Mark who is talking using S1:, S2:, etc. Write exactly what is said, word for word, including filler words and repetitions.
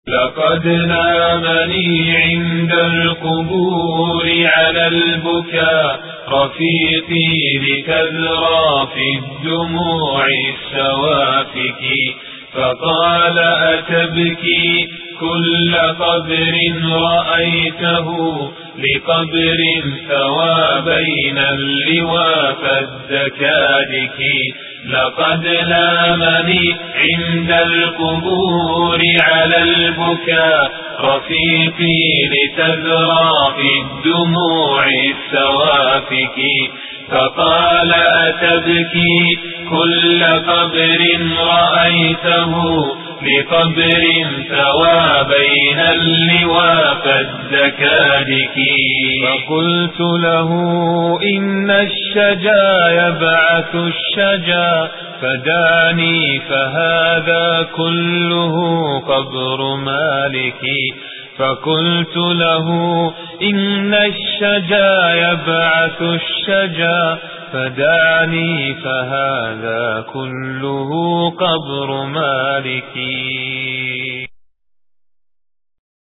S1: لقد نامني عند القبور على البكاء رفيقي لتذرى في الدموع السوافك، فقال أتبكي كل قبر رأيته لقبر ثوى بين اللواء فالدكادك. لقد نامني عند القبور على البكاء رفيقي لتذرى في الدموع السوافك، فقال أتبكي كل قبر رأيته لقبر ثوى بين اللواء فالدكادك. فقلت له إن الشجا يبعث الشجا فداني فهذا كله قبر مالكي. فقلت له إن الشجا يبعث الشجا فدعني فهذا كله قبر مالكي.